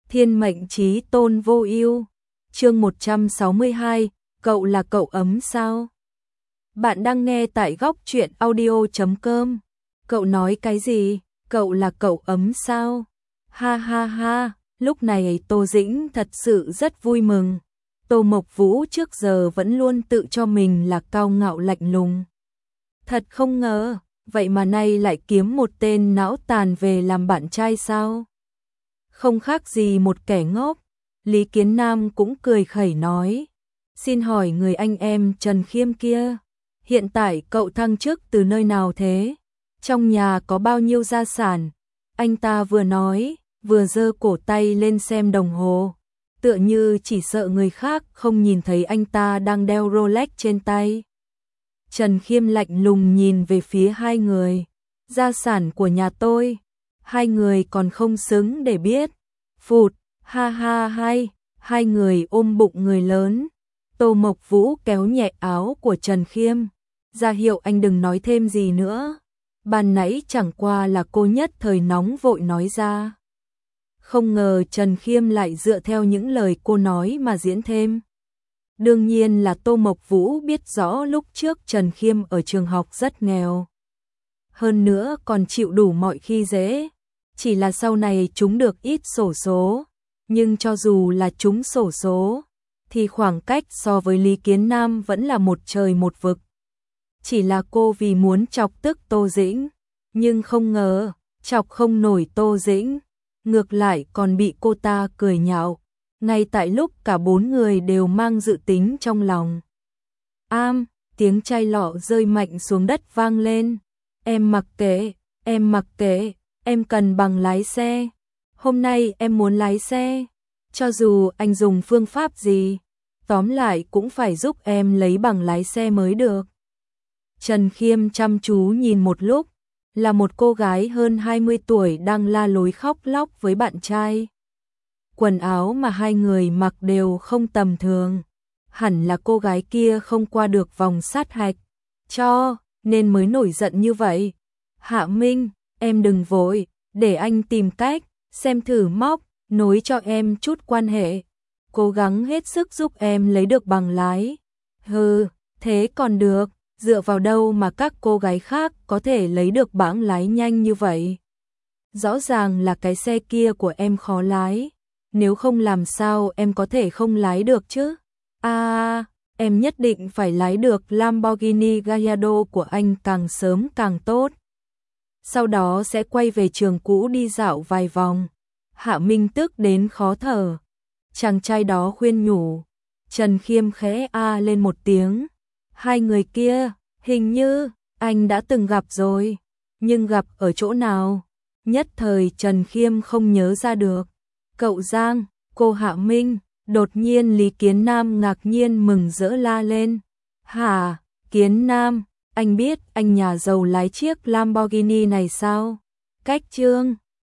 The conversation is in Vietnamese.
Thiên mệnh chí tôn vô ưu. Chương 162, cậu là cậu ấm sao? Bạn đang nghe tại góc truyện audio.com. Cậu nói cái gì? Cậu là cậu ấm sao? Ha ha ha, lúc này Tô Dĩnh thật sự rất vui mừng. Tô Mộc Vũ trước giờ vẫn luôn tự cho mình là cao ngạo lạnh lùng. Thật không ngờ, vậy mà nay lại kiếm một tên não tàn về làm bạn trai sao? Không khác gì một kẻ ngốc. Lý Kiến Nam cũng cười khẩy nói. Xin hỏi người anh em Trần Khiêm kia, hiện tại cậu thăng chức từ nơi nào thế? Trong nhà có bao nhiêu gia sản? Anh ta vừa nói, vừa giơ cổ tay lên xem đồng hồ. Tựa như chỉ sợ người khác không nhìn thấy anh ta đang đeo Rolex trên tay. Trần Khiêm lạnh lùng nhìn về phía hai người. Gia sản của nhà tôi, hai người còn không xứng để biết. Phụt, ha ha hai người ôm bụng người lớn. Tô Mộc Vũ kéo nhẹ áo của Trần Khiêm, ra hiệu anh đừng nói thêm gì nữa. Ban nãy chẳng qua là cô nhất thời nóng vội nói ra. Không ngờ Trần Khiêm lại dựa theo những lời cô nói mà diễn thêm. Đương nhiên là Tô Mộc Vũ biết rõ lúc trước Trần Khiêm ở trường học rất nghèo. Hơn nữa còn chịu đủ mọi khi dễ. Chỉ là sau này chúng được ít xổ số. Nhưng cho dù là chúng xổ số, thì khoảng cách so với Lý Kiến Nam vẫn là một trời một vực. Chỉ là cô vì muốn chọc tức Tô Dĩnh, nhưng không ngờ, chọc không nổi Tô Dĩnh. Ngược lại còn bị cô ta cười nhạo. Ngay tại lúc cả bốn người đều mang dự tính trong lòng. Tiếng chai lọ rơi mạnh xuống đất vang lên. Em mặc kệ, em cần bằng lái xe. Hôm nay em muốn lái xe. Cho dù anh dùng phương pháp gì, tóm lại cũng phải giúp em lấy bằng lái xe mới được. Trần Khiêm chăm chú nhìn một lúc, là một cô gái hơn 20 tuổi đang la lối khóc lóc với bạn trai. Quần áo mà hai người mặc đều không tầm thường. Hẳn là cô gái kia không qua được vòng sát hạch, cho nên mới nổi giận như vậy. Hạ Minh, em đừng vội, để anh tìm cách, xem thử móc, nối cho em chút quan hệ. Cố gắng hết sức giúp em lấy được bằng lái. Hừ, thế còn được, dựa vào đâu mà các cô gái khác có thể lấy được bảng lái nhanh như vậy? Rõ ràng là cái xe kia của em khó lái. Nếu không làm sao em có thể không lái được chứ? Em nhất định phải lái được Lamborghini Gallardo của anh càng sớm càng tốt. Sau đó sẽ quay về trường cũ đi dạo vài vòng. Hạ Minh tức đến khó thở. Chàng trai đó khuyên nhủ. Trần Khiêm khẽ lên một tiếng. Hai người kia, hình như anh đã từng gặp rồi. Nhưng gặp ở chỗ nào? Nhất thời Trần Khiêm không nhớ ra được. Cậu Giang, cô Hạ Minh. Đột nhiên Lý Kiến Nam ngạc nhiên mừng rỡ la lên. Hả, Kiến Nam, anh biết anh nhà giàu lái chiếc Lamborghini này sao? Cách chương